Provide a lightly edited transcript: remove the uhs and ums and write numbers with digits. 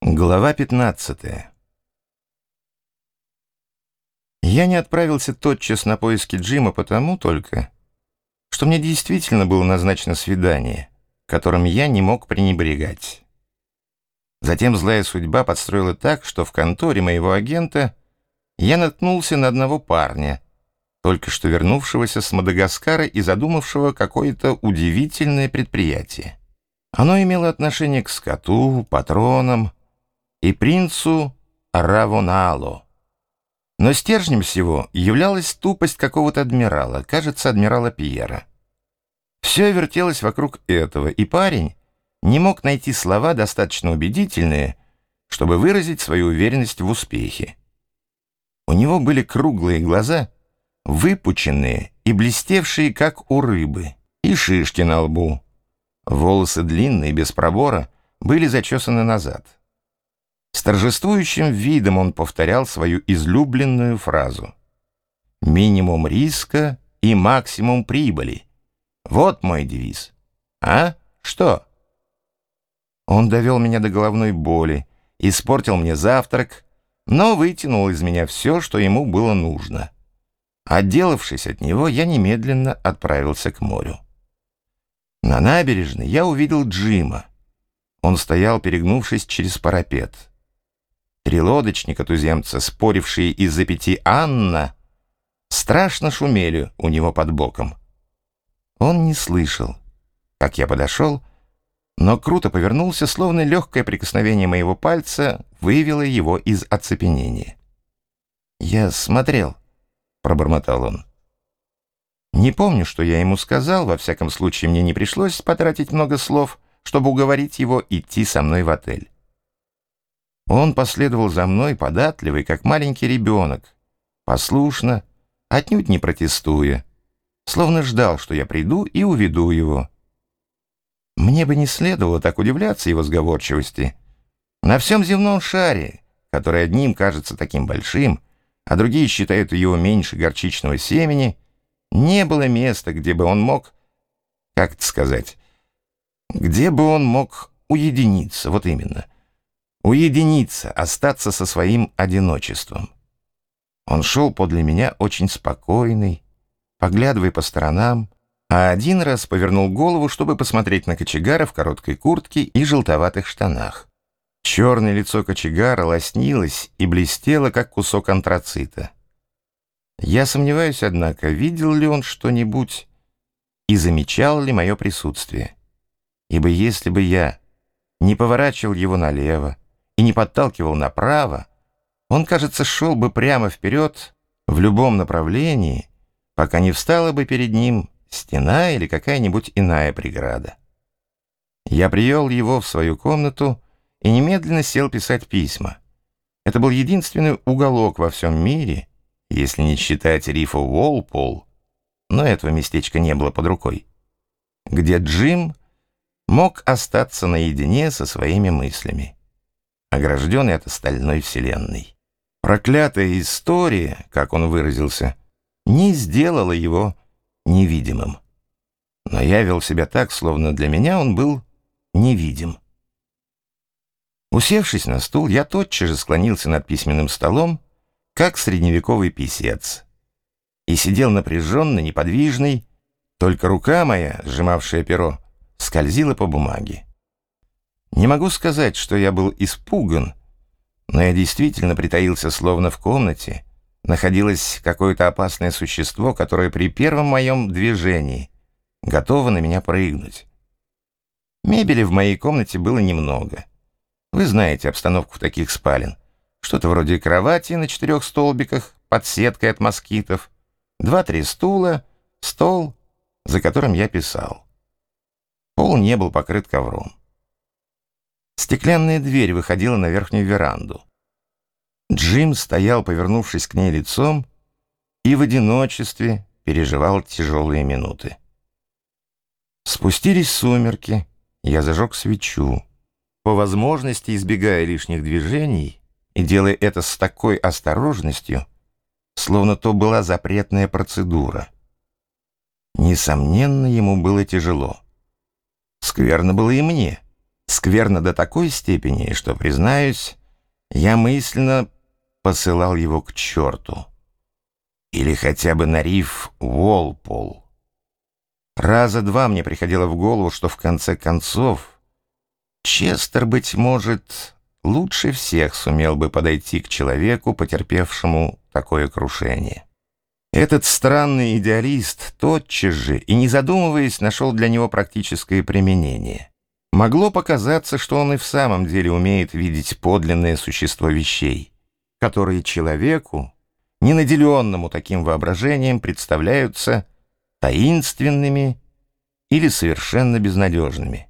Глава 15. Я не отправился тотчас на поиски Джима потому только, что мне действительно было назначено свидание, которым я не мог пренебрегать. Затем злая судьба подстроила так, что в конторе моего агента я наткнулся на одного парня, только что вернувшегося с Мадагаскара и задумавшего какое-то удивительное предприятие. Оно имело отношение к скоту, патронам и принцу Равонало. Но стержнем всего являлась тупость какого-то адмирала, кажется, адмирала Пьера. Все вертелось вокруг этого, и парень не мог найти слова, достаточно убедительные, чтобы выразить свою уверенность в успехе. У него были круглые глаза, выпученные и блестевшие, как у рыбы, и шишки на лбу. Волосы длинные, без пробора, были зачесаны назад. С торжествующим видом он повторял свою излюбленную фразу: «Минимум риска и максимум прибыли. Вот мой девиз. А? Что?» Он довел меня до головной боли, испортил мне завтрак, но вытянул из меня все, что ему было нужно. Отделавшись от него, я немедленно отправился к морю. На набережной я увидел Джима. Он стоял, перегнувшись через парапет. Три лодочника-туземца, спорившие из-за 5 Анна, страшно шумели у него под боком. Он не слышал, как я подошел, но круто повернулся, словно легкое прикосновение моего пальца вывело его из оцепенения. «Я смотрел», — пробормотал он. Не помню, что я ему сказал, во всяком случае мне не пришлось потратить много слов, чтобы уговорить его идти со мной в отель. Он последовал за мной, податливый, как маленький ребенок, послушно, отнюдь не протестуя, словно ждал, что я приду и уведу его. Мне бы не следовало так удивляться его сговорчивости. На всем земном шаре, который одним кажется таким большим, а другие считают его меньше горчичного семени, не было места, где бы он мог, как это сказать, где бы он мог уединиться, вот именно. Уединиться, остаться со своим одиночеством. Он шел подле меня очень спокойный, поглядывая по сторонам, а один раз повернул голову, чтобы посмотреть на кочегара в короткой куртке и желтоватых штанах. Черное лицо кочегара лоснилось и блестело, как кусок антрацита. Я сомневаюсь, однако, видел ли он что-нибудь и замечал ли мое присутствие. Ибо если бы я не поворачивал его налево и не подталкивал направо, он, кажется, шел бы прямо вперед в любом направлении, пока не встала бы перед ним стена или какая-нибудь иная преграда. Я привел его в свою комнату и немедленно сел писать письма. Это был единственный уголок во всем мире, если не считать рифа Уолпол, но этого местечка не было под рукой, где Джим мог остаться наедине со своими мыслями, огражденный от остальной вселенной. Проклятая история, как он выразился, не сделала его невидимым. Но я вел себя так, словно для меня он был невидим. Усевшись на стул, я тотчас же склонился над письменным столом, как средневековый писец, и сидел напряженно, неподвижный, только рука моя, сжимавшая перо, скользила по бумаге. Не могу сказать, что я был испуган, но я действительно притаился, словно в комнате находилось какое-то опасное существо, которое при первом моем движении готово на меня прыгнуть. Мебели в моей комнате было немного. Вы знаете обстановку таких спален. Что-то вроде кровати на 4 столбиках под сеткой от москитов, 2-3 стула, стол, за которым я писал. Пол не был покрыт ковром. Стеклянная дверь выходила на верхнюю веранду. Джим стоял, повернувшись к ней лицом, и в одиночестве переживал тяжелые минуты. Спустились сумерки, я зажег свечу, по возможности избегая лишних движений и делая это с такой осторожностью, словно то была запретная процедура. Несомненно, ему было тяжело. Скверно было и мне, Скверно до такой степени, что, признаюсь, я мысленно посылал его к черту. Или хотя бы на риф Уолпол. Раза два мне приходило в голову, что в конце концов Честер, быть может, лучше всех сумел бы подойти к человеку, потерпевшему такое крушение. Этот странный идеалист тотчас же и не задумываясь нашел для него практическое применение. Могло показаться, что он и в самом деле умеет видеть подлинное существо вещей, которые человеку, не наделенному таким воображением, представляются таинственными или совершенно безнадежными.